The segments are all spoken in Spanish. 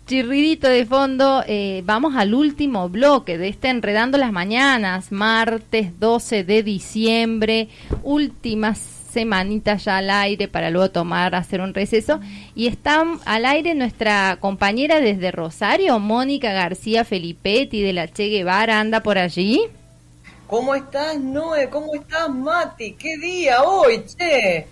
chirridito de fondo, vamos al último bloque de este Enredando las Mañanas, martes 12 de diciembre, últimas semanitas ya al aire para luego hacer un receso, y está al aire nuestra compañera desde Rosario, Mónica García Felipetti de la Che Guevara. ¿Anda por allí? ¿Cómo estás, Noé? ¿Cómo estás, Mati? ¿Qué día hoy, che?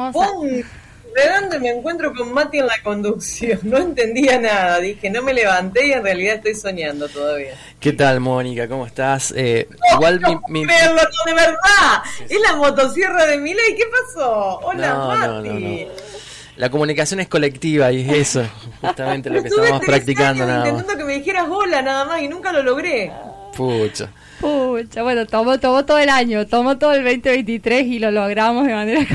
¿De dónde me encuentro con Mati en la conducción? No entendía nada, dije, no me levanté y en realidad estoy soñando todavía. ¿Qué tal, Mónica? ¿Cómo estás? Igual no, de verdad, sí. Es la motosierra de Milei, ¿qué pasó? Hola, Mati. No. La comunicación es colectiva y es eso, justamente lo que estamos practicando. Intentando que me dijeras hola nada más y nunca lo logré. Pucha, bueno, tomó todo el año, tomó todo el 2023 y lo logramos de manera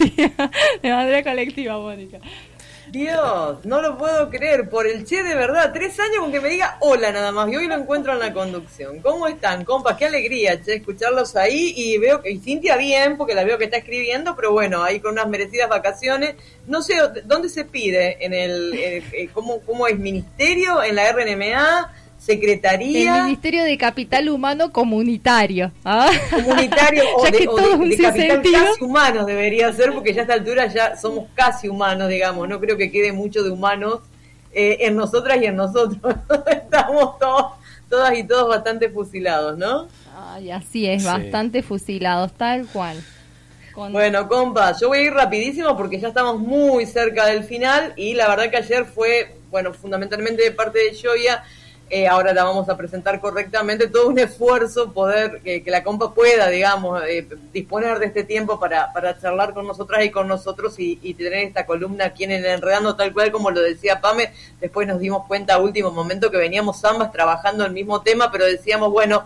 colectiva, Mónica. Dios, no lo puedo creer, por el Che de verdad, 3 años con que me diga hola nada más, y hoy lo encuentro en la conducción. ¿Cómo están, compas? Qué alegría, Che, escucharlos ahí, y veo que Cintia bien, porque la veo que está escribiendo, pero bueno, ahí con unas merecidas vacaciones. No sé, ¿dónde se pide? En ¿cómo es? ¿Ministerio? ¿En la RNMA? ¿Secretaría? El Ministerio de Capital Humano Comunitario. Comunitario o de capital sentido. Casi humanos debería ser, porque ya a esta altura ya somos casi humanos, digamos. No creo que quede mucho de humanos en nosotras y en nosotros. Estamos todas y todos bastante fusilados, ¿no? Ay, así es, sí. Bastante fusilados, tal cual. Bueno, compas, yo voy a ir rapidísimo porque ya estamos muy cerca del final y la verdad que ayer fue, bueno, fundamentalmente de parte de Joya. Ahora la vamos a presentar correctamente, todo un esfuerzo poder que la compa pueda, digamos, disponer de este tiempo para charlar con nosotras y con nosotros y tener esta columna aquí en el Enredando, tal cual como lo decía Pame. Después nos dimos cuenta a último momento que veníamos ambas trabajando el mismo tema, pero decíamos, bueno,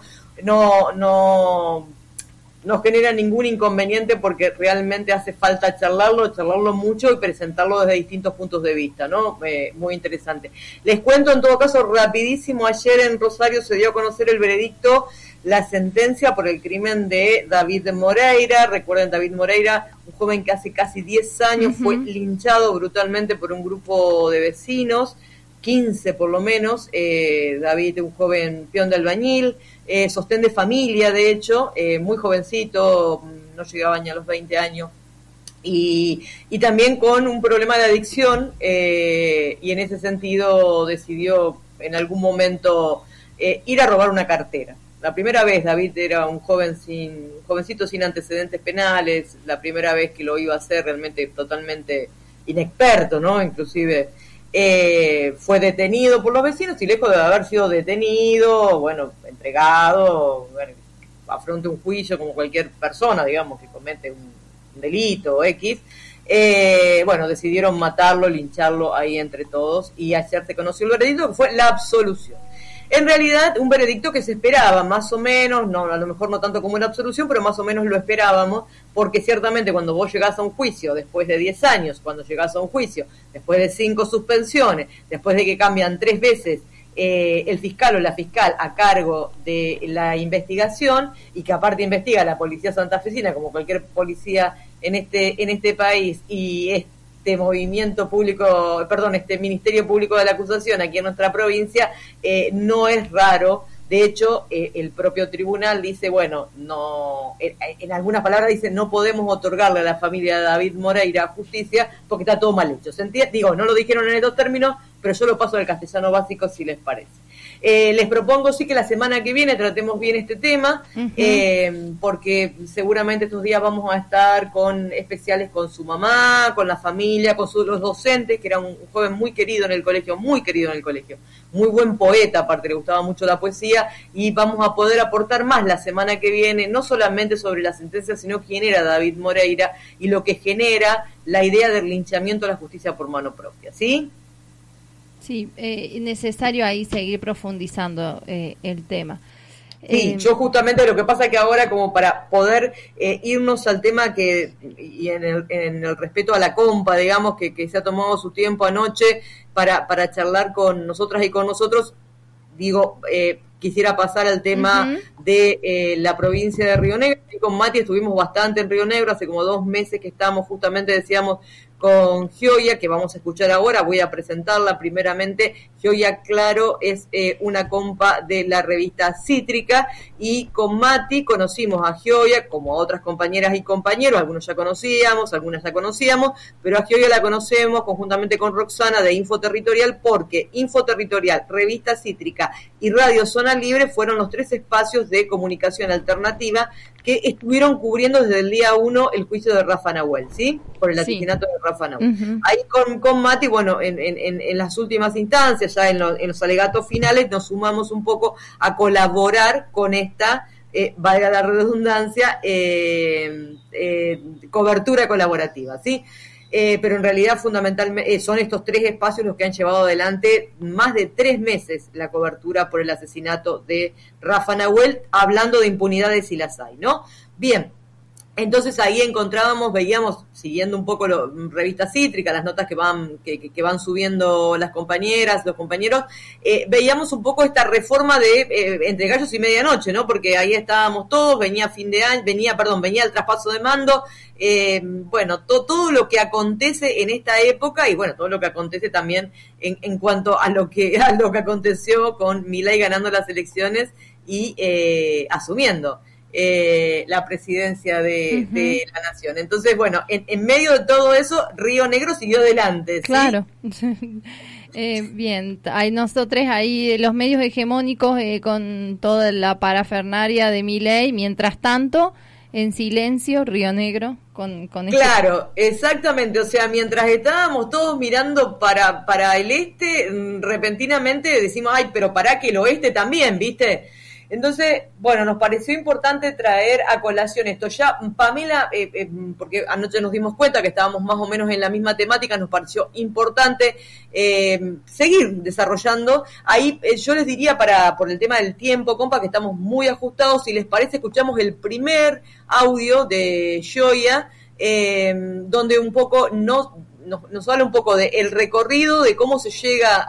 no genera ningún inconveniente porque realmente hace falta charlarlo mucho y presentarlo desde distintos puntos de vista, ¿no? Muy interesante. Les cuento en todo caso rapidísimo, ayer en Rosario se dio a conocer el veredicto, la sentencia por el crimen de David Moreira. Recuerden, David Moreira, un joven que hace casi 10 años fue linchado brutalmente por un grupo de vecinos, 15 por lo menos. David, un joven peón de albañil, sostén de familia, de hecho, muy jovencito, no llegaba ni a los 20 años, y también con un problema de adicción, y en ese sentido decidió en algún momento ir a robar una cartera. La primera vez David era un jovencito sin antecedentes penales, la primera vez que lo iba a hacer realmente totalmente inexperto, ¿no? Inclusive fue detenido por los vecinos y lejos de haber sido detenido, bueno, entregado, bueno, afronta un juicio como cualquier persona, digamos, que comete un delito X, bueno, decidieron matarlo, lincharlo ahí entre todos y ayer se conoció el veredicto que fue la absolución. En realidad, un veredicto que se esperaba, más o menos, no, a lo mejor no tanto como una absolución, pero más o menos lo esperábamos, porque ciertamente cuando vos llegás a un juicio después de 10 años, cuando llegás a un juicio después de 5 suspensiones, después de que cambian 3 veces el fiscal o la fiscal a cargo de la investigación, y que aparte investiga la policía santafesina, como cualquier policía en este país, y este movimiento público, este Ministerio Público de la Acusación aquí en nuestra provincia, no es raro. De hecho, el propio tribunal dice, bueno, no, en algunas palabras dice, no podemos otorgarle a la familia de David Moreira justicia porque está todo mal hecho. ¿Se entiende? Digo, no lo dijeron en estos términos, pero yo lo paso al castellano básico si les parece. Les propongo sí que la semana que viene tratemos bien este tema, porque seguramente estos días vamos a estar con especiales con su mamá, con la familia, con los docentes, que era un joven muy querido en el colegio, muy buen poeta, aparte le gustaba mucho la poesía, y vamos a poder aportar más la semana que viene, no solamente sobre la sentencia, sino quién era David Moreira y lo que genera la idea del linchamiento a la justicia por mano propia, ¿sí? Sí, necesario ahí seguir profundizando el tema. Sí, yo justamente lo que pasa es que ahora, como para poder irnos al tema y en el respeto a la compa, digamos, que se ha tomado su tiempo anoche para charlar con nosotras y con nosotros, digo, quisiera pasar al tema de la provincia de Río Negro. Y con Mati estuvimos bastante en Río Negro, hace como 2 meses que estamos, justamente decíamos, con Gioia, que vamos a escuchar ahora. Voy a presentarla primeramente. Gioia Claro es una compa de la revista Cítrica, y con Mati conocimos a Gioia, como a otras compañeras y compañeros, algunos ya conocíamos, algunas ya conocíamos, pero a Gioia la conocemos conjuntamente con Roxana de Infoterritorial, porque Infoterritorial, Revista Cítrica y Radio Zona Libre fueron los 3 espacios de comunicación alternativa que estuvieron cubriendo desde el día 1 el juicio de Rafa Nahuel, ¿sí? Por el asesinato de Rafa Nahuel. Uh-huh. Ahí con Mati, bueno, en las últimas instancias, ya en los alegatos finales, nos sumamos un poco a colaborar con esta, valga la redundancia, cobertura colaborativa, ¿sí? Pero en realidad fundamentalmente son estos 3 espacios los que han llevado adelante más de 3 meses la cobertura por el asesinato de Rafa Nahuel, hablando de impunidades si las hay, ¿no? Bien, entonces ahí veíamos, siguiendo un poco Revista Cítrica, las notas que van subiendo las compañeras, los compañeros, veíamos un poco esta reforma de Entre Gallos y Medianoche, ¿no? Porque ahí estábamos todos, venía fin de año, venía el traspaso de mando, bueno, todo lo que acontece en esta época, y bueno, todo lo que acontece también en cuanto a lo que aconteció con Milei ganando las elecciones y asumiendo la presidencia de la nación. Entonces, bueno, en medio de todo eso, Río Negro siguió adelante, ¿sí? Claro. Bien, hay nosotros ahí, los medios hegemónicos con toda la parafernaria de Milei, mientras tanto, en silencio, Río Negro con Claro, exactamente, o sea, mientras estábamos todos mirando para el este, repentinamente decimos, ay, pero para que el oeste también, ¿viste? Entonces, bueno, nos pareció importante traer a colación esto. Ya, Pamela, porque anoche nos dimos cuenta que estábamos más o menos en la misma temática, nos pareció importante seguir desarrollando. Ahí yo les diría, por el tema del tiempo, compa, que estamos muy ajustados. Si les parece, escuchamos el primer audio de Gioia, donde un poco nos habla un poco del recorrido, de cómo se llega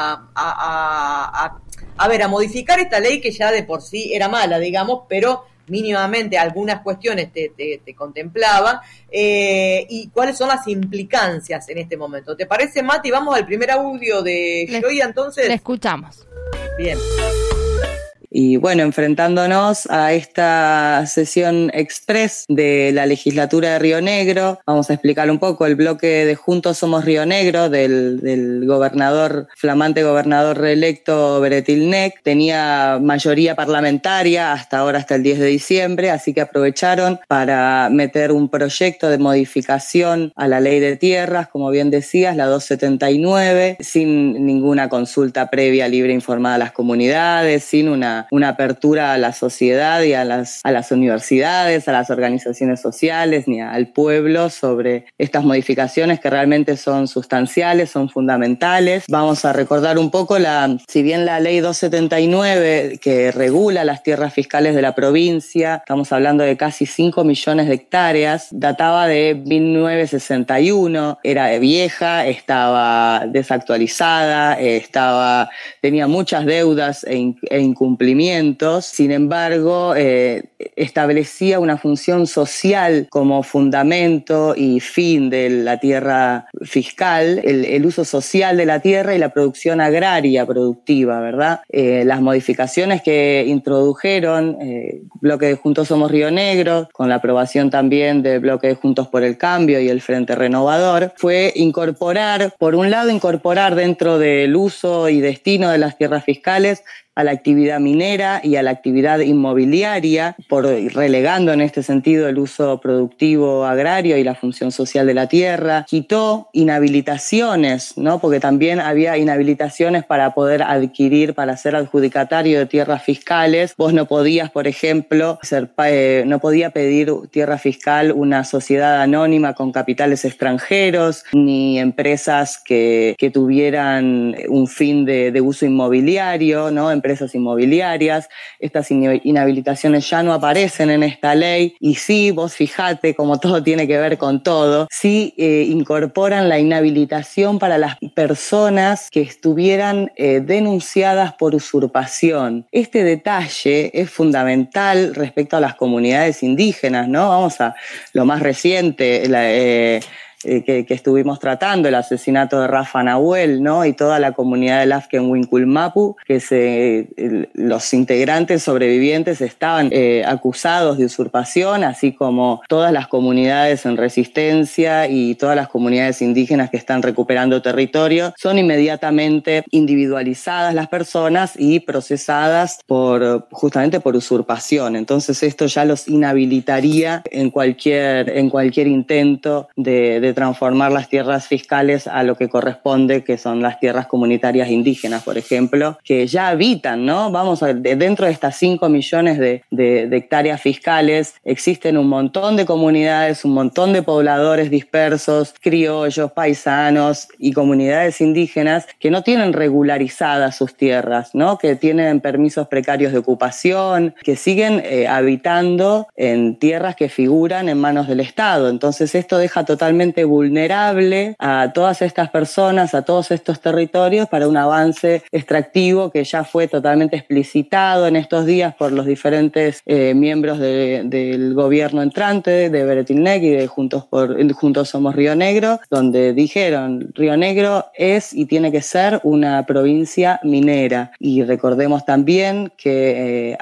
a modificar esta ley que ya de por sí era mala, digamos, pero mínimamente algunas cuestiones te contemplaba, y cuáles son las implicancias en este momento. ¿Te parece, Mati? Vamos al primer audio de Gioia, entonces. Le escuchamos. Bien. Y bueno, enfrentándonos a esta sesión express de la legislatura de Río Negro, vamos a explicar un poco el bloque de Juntos Somos Río Negro del flamante gobernador reelecto Beretilnec. Tenía mayoría parlamentaria hasta el 10 de diciembre, así que aprovecharon para meter un proyecto de modificación a la ley de tierras, como bien decías, la 279, sin ninguna consulta previa, libre e informada a las comunidades, sin una apertura a la sociedad y a las universidades, a las organizaciones sociales, ni al pueblo sobre estas modificaciones que realmente son sustanciales, son fundamentales. Vamos a recordar un poco, si bien la ley 279 que regula las tierras fiscales de la provincia, estamos hablando de casi 5 millones de hectáreas, databa de 1961, era vieja, estaba desactualizada, tenía muchas deudas e incumplimientos. Sin embargo, establecía una función social como fundamento y fin de la tierra fiscal, el uso social de la tierra y la producción agraria productiva, ¿verdad? Las modificaciones que introdujeron bloque de Juntos Somos Río Negro, con la aprobación también del bloque de Juntos por el Cambio y el Frente Renovador, fue incorporar dentro del uso y destino de las tierras fiscales a la actividad minera y a la actividad inmobiliaria, relegando en este sentido el uso productivo agrario y la función social de la tierra. Quitó inhabilitaciones, ¿no? Porque también había inhabilitaciones para poder adquirir, para ser adjudicatario de tierras fiscales. Vos no podías, por ejemplo, no podía pedir tierra fiscal una sociedad anónima con capitales extranjeros, ni empresas que tuvieran un fin de uso inmobiliario, ¿no? Empresas inmobiliarias. Estas inhabilitaciones ya no aparecen en esta ley, y sí, vos fijate como todo tiene que ver con todo, sí incorporan la inhabilitación para las personas que estuvieran denunciadas por usurpación. Este detalle es fundamental respecto a las comunidades indígenas, ¿no? Vamos a lo más reciente, que estuvimos tratando, el asesinato de Rafa Nahuel, ¿no? Y toda la comunidad del Afken Winculmapu, que los integrantes sobrevivientes estaban acusados de usurpación, así como todas las comunidades en resistencia y todas las comunidades indígenas que están recuperando territorio, son inmediatamente individualizadas las personas y procesadas justamente por usurpación. Entonces esto ya los inhabilitaría en cualquier intento de transformar las tierras fiscales a lo que corresponde, que son las tierras comunitarias indígenas, por ejemplo, que ya habitan, ¿no? Dentro de estas 5 millones de hectáreas fiscales existen un montón de comunidades, un montón de pobladores dispersos, criollos, paisanos y comunidades indígenas que no tienen regularizadas sus tierras, ¿no? Que tienen permisos precarios de ocupación, que siguen habitando en tierras que figuran en manos del Estado. Entonces esto deja totalmente vulnerable a todas estas personas, a todos estos territorios para un avance extractivo que ya fue totalmente explicitado en estos días por los diferentes miembros del gobierno entrante, de Beretilnec y de Juntos Somos Río Negro, donde dijeron: Río Negro es y tiene que ser una provincia minera. Y recordemos también que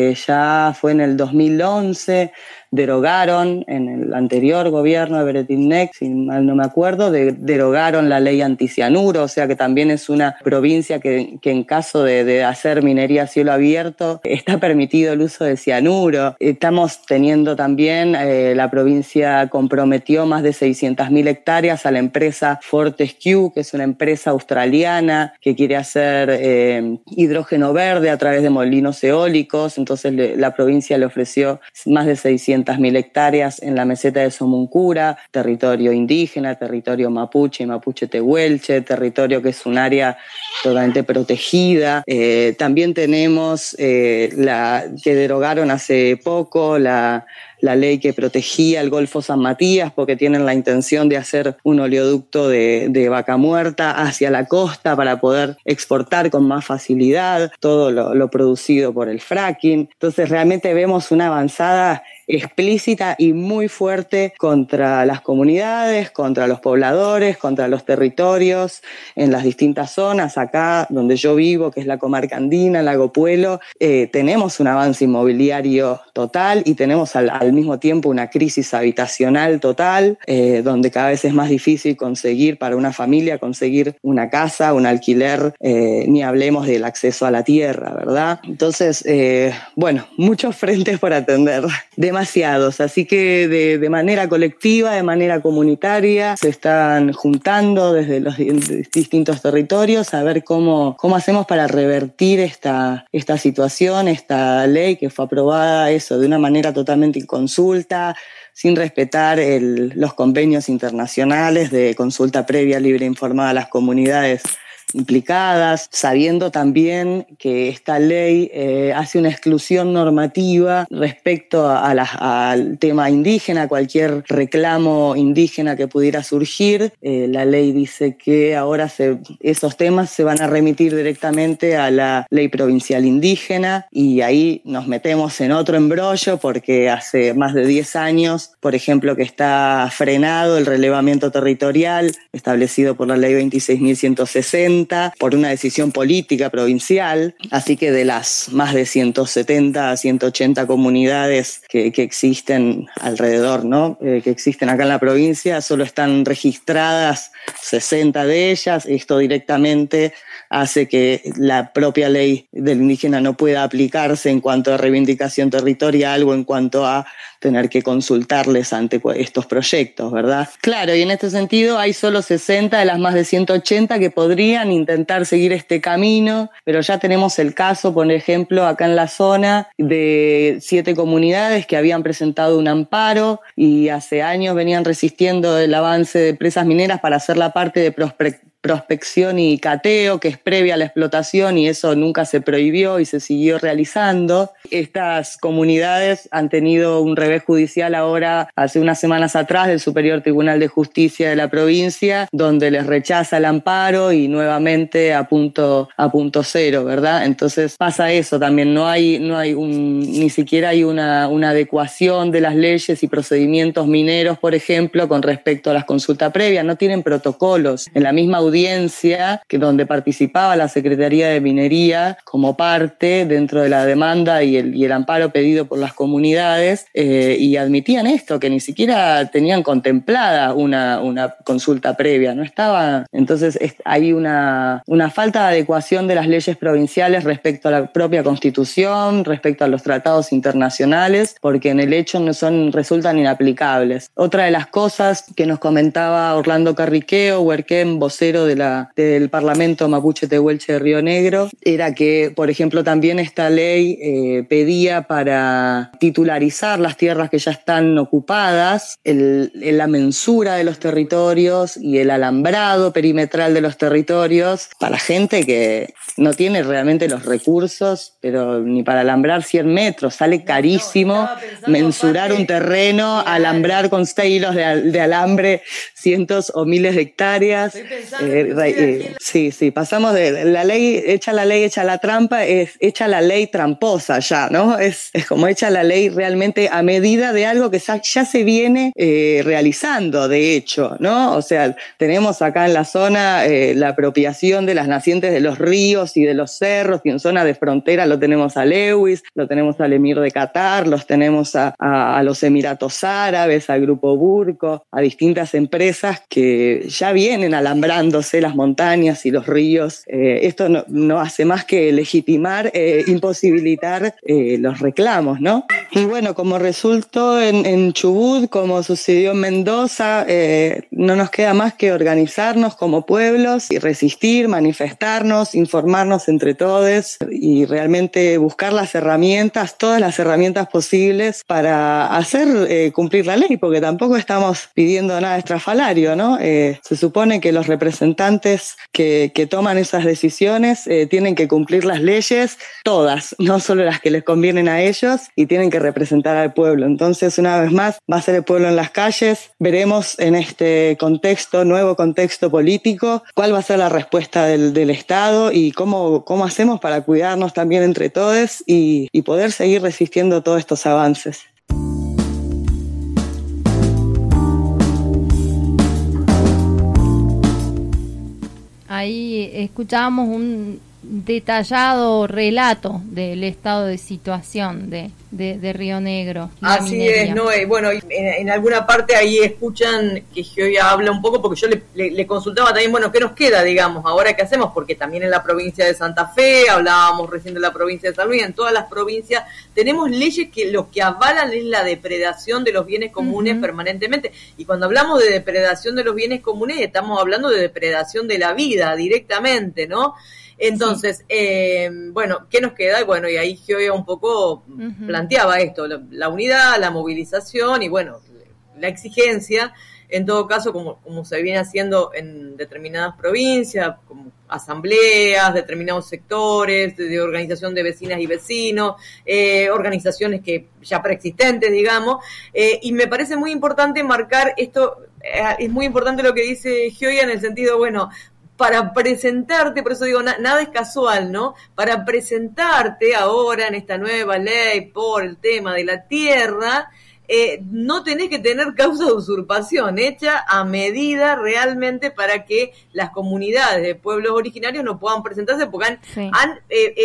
fue en el 2011, derogaron en el anterior gobierno de Beretilnec, si mal no me acuerdo, derogaron la ley anticianuro, o sea que también es una provincia que en caso de hacer minería a cielo abierto está permitido el uso de cianuro. Estamos teniendo también, la provincia comprometió más de 600.000 hectáreas a la empresa Fortescue, que es una empresa australiana que quiere hacer hidrógeno verde a través de molinos eólicos. Entonces la provincia le ofreció más de 600.000 hectáreas en la meseta de Somuncura, territorio indígena, territorio mapuche y mapuche tehuelche, territorio que es un área totalmente protegida. También tenemos que derogaron hace poco la ley que protegía el Golfo San Matías, porque tienen la intención de hacer un oleoducto de vaca muerta hacia la costa para poder exportar con más facilidad todo lo producido por el fracking. Entonces realmente vemos una avanzada explícita y muy fuerte contra las comunidades, contra los pobladores, contra los territorios en las distintas zonas. Acá donde yo vivo, que es la comarca andina, Lago Puelo, tenemos un avance inmobiliario total y tenemos al mismo tiempo una crisis habitacional total, donde cada vez es más difícil conseguir para una familia, conseguir una casa, un alquiler, ni hablemos del acceso a la tierra, ¿verdad? Entonces, muchos frentes por atender, demasiados, así que de manera colectiva, de manera comunitaria, se están juntando desde los distintos territorios a ver cómo hacemos para revertir esta situación, esta ley que fue aprobada de una manera totalmente inconsulta, sin respetar los convenios internacionales de consulta previa, libre e informada a las comunidades implicadas, sabiendo también que esta ley hace una exclusión normativa respecto al tema indígena, cualquier reclamo indígena que pudiera surgir. La ley dice que ahora esos temas se van a remitir directamente a la ley provincial indígena, y ahí nos metemos en otro embrollo porque hace más de 10 años, por ejemplo, que está frenado el relevamiento territorial establecido por la ley 26.160 por una decisión política provincial, así que de las más de 170 a 180 comunidades que existen alrededor, ¿no? Que existen acá en la provincia, solo están registradas 60 de ellas. Esto directamente hace que la propia ley del indígena no pueda aplicarse en cuanto a reivindicación territorial o en cuanto a tener que consultarles ante estos proyectos, ¿verdad? Claro, y en este sentido hay solo 60 de las más de 180 que podrían intentar seguir este camino, pero ya tenemos el caso, por ejemplo, acá en la zona, de 7 comunidades que habían presentado un amparo y hace años venían resistiendo el avance de presas mineras para hacer la parte de prospección y cateo, que es previa a la explotación, y eso nunca se prohibió y se siguió realizando. Estas comunidades han tenido un revés judicial ahora, hace unas semanas atrás, del Superior Tribunal de Justicia de la provincia, donde les rechaza el amparo y nuevamente a punto cero, ¿verdad? Entonces pasa eso también, ni siquiera hay una adecuación de las leyes y procedimientos mineros, por ejemplo, con respecto a las consultas previas, no tienen protocolos. En la misma audiencia donde participaba la Secretaría de Minería como parte dentro de la demanda y el amparo pedido por las comunidades, y admitían esto, que ni siquiera tenían contemplada una consulta previa, no estaba. Entonces hay una falta de adecuación de las leyes provinciales respecto a la propia Constitución, respecto a los tratados internacionales, porque en el hecho resultan inaplicables. Otra de las cosas que nos comentaba Orlando Carriqueo, Huerquén, vocero del Parlamento Mapuche Tehuelche de Río Negro, era que, por ejemplo, también esta ley pedía para titularizar las tierras que ya están ocupadas, la mensura de los territorios y el alambrado perimetral de los territorios para gente que no tiene realmente los recursos, pero ni para alambrar 100 metros, sale carísimo mensurar un terreno, alambrar con hilos de alambre cientos o miles de hectáreas. Sí, pasamos de la ley, hecha la trampa, es hecha la ley tramposa ya, ¿no? Es como hecha la ley realmente a medida de algo que ya se viene realizando, de hecho, ¿no? O sea, tenemos acá en la zona la apropiación de las nacientes de los ríos y de los cerros, y en zona de frontera lo tenemos a Lewis, lo tenemos al Emir de Qatar, los tenemos a los Emiratos Árabes, al Grupo Burco, a distintas empresas que ya vienen alambrándose las montañas y los ríos. Esto no hace más que legitimar, imposibilitar los reclamos, ¿no? Y bueno, como resultó en Chubut, como sucedió en Mendoza, no nos queda más que organizarnos como pueblos y resistir, manifestarnos, informarnos entre todos y realmente buscar las herramientas, todas las herramientas posibles para hacer cumplir la ley, porque tampoco estamos pidiendo nada estrafalario, ¿no? Se supone que los representantes que toman esas decisiones tienen que cumplir las leyes, todas, no solo las que les convienen a ellos, y tienen que representar al pueblo. Entonces, una vez más, va a ser el pueblo en las calles. Veremos en este nuevo contexto político, cuál va a ser la respuesta del Estado y cómo hacemos para cuidarnos también entre todos y poder seguir resistiendo todos estos avances. Ahí escuchábamos un detallado relato del estado de situación de Río Negro. Así es, ¿no? Bueno, en alguna parte ahí escuchan que Gioia habla un poco, porque yo le consultaba también, bueno, ¿qué nos queda, digamos, ahora qué hacemos? Porque también en la provincia de Santa Fe, hablábamos recién de la provincia de San Luis, en todas las provincias tenemos leyes que lo que avalan es la depredación de los bienes comunes permanentemente. Y cuando hablamos de depredación de los bienes comunes, estamos hablando de depredación de la vida directamente, ¿no? Entonces, bueno, ¿qué nos queda? Bueno, y ahí Gioia un poco planteaba esto, la unidad, la movilización y, bueno, la exigencia, en todo caso, como se viene haciendo en determinadas provincias, como asambleas, determinados sectores, de organización de vecinas y vecinos, organizaciones que ya preexistentes, digamos, y me parece muy importante marcar esto, es muy importante lo que dice Gioia en el sentido, bueno, para presentarte, por eso digo, nada es casual, ¿no? Para presentarte ahora en esta nueva ley por el tema de la tierra, no tenés que tener causa de usurpación hecha a medida realmente para que las comunidades de pueblos originarios no puedan presentarse, porque han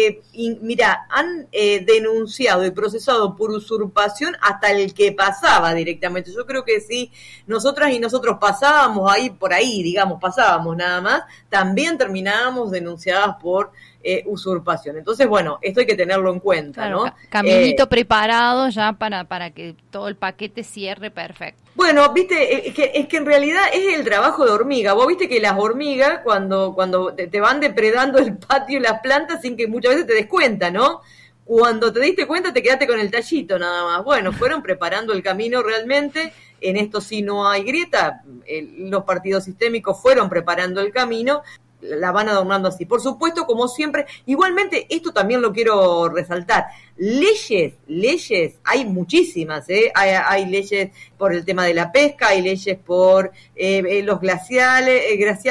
denunciado y procesado por usurpación hasta el que pasaba directamente. Yo creo que si nosotras y nosotros pasábamos por ahí, digamos, pasábamos nada más, también terminábamos denunciadas por usurpación. Entonces, bueno, esto hay que tenerlo en cuenta, claro, ¿no? Caminito preparado ya para que todo el paquete cierre perfecto. Bueno, viste, es que en realidad es el trabajo de hormiga. Vos viste que las hormigas cuando te van depredando el patio y las plantas sin que muchas veces te des cuenta, ¿no? Cuando te diste cuenta te quedaste con el tallito nada más. Bueno, fueron preparando el camino realmente en esto sí no hay grieta, los partidos sistémicos fueron preparando el camino, la van adornando así. Por supuesto, como siempre, igualmente, esto también lo quiero resaltar, leyes, hay muchísimas, hay leyes por el tema de la pesca, hay leyes por los glaciares,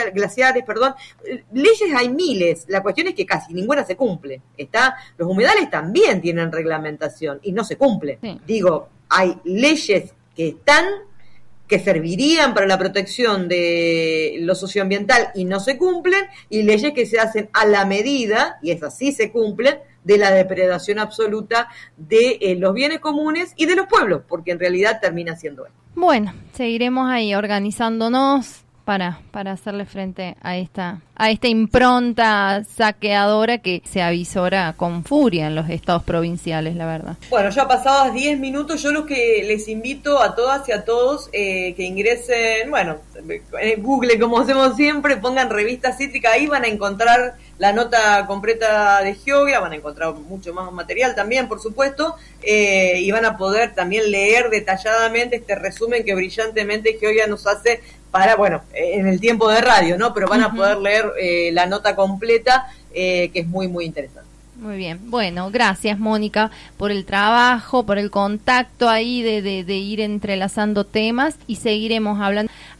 leyes hay miles, la cuestión es que casi ninguna se cumple, los humedales también tienen reglamentación y no se cumple. Sí. Digo, hay leyes que servirían para la protección de lo socioambiental y no se cumplen, y leyes que se hacen a la medida, y esas sí se cumplen, de la depredación absoluta de los bienes comunes y de los pueblos, porque en realidad termina siendo esto. Bueno, seguiremos ahí organizándonos para hacerle frente a esta impronta saqueadora que se avisora con furia en los estados provinciales, la verdad. Bueno, ya pasados 10 minutos, yo los que les invito a todas y a todos que ingresen, bueno, en Google, como hacemos siempre, pongan Revista Cítrica, ahí van a encontrar la nota completa de Geovia, van a encontrar mucho más material también, por supuesto, y van a poder también leer detalladamente este resumen que brillantemente Geovia nos hace para, bueno, en el tiempo de radio, ¿no? Pero van a poder leer la nota completa, que es muy, muy interesante. Muy bien. Bueno, gracias, Mónica, por el trabajo, por el contacto ahí de ir entrelazando temas, y seguiremos hablando.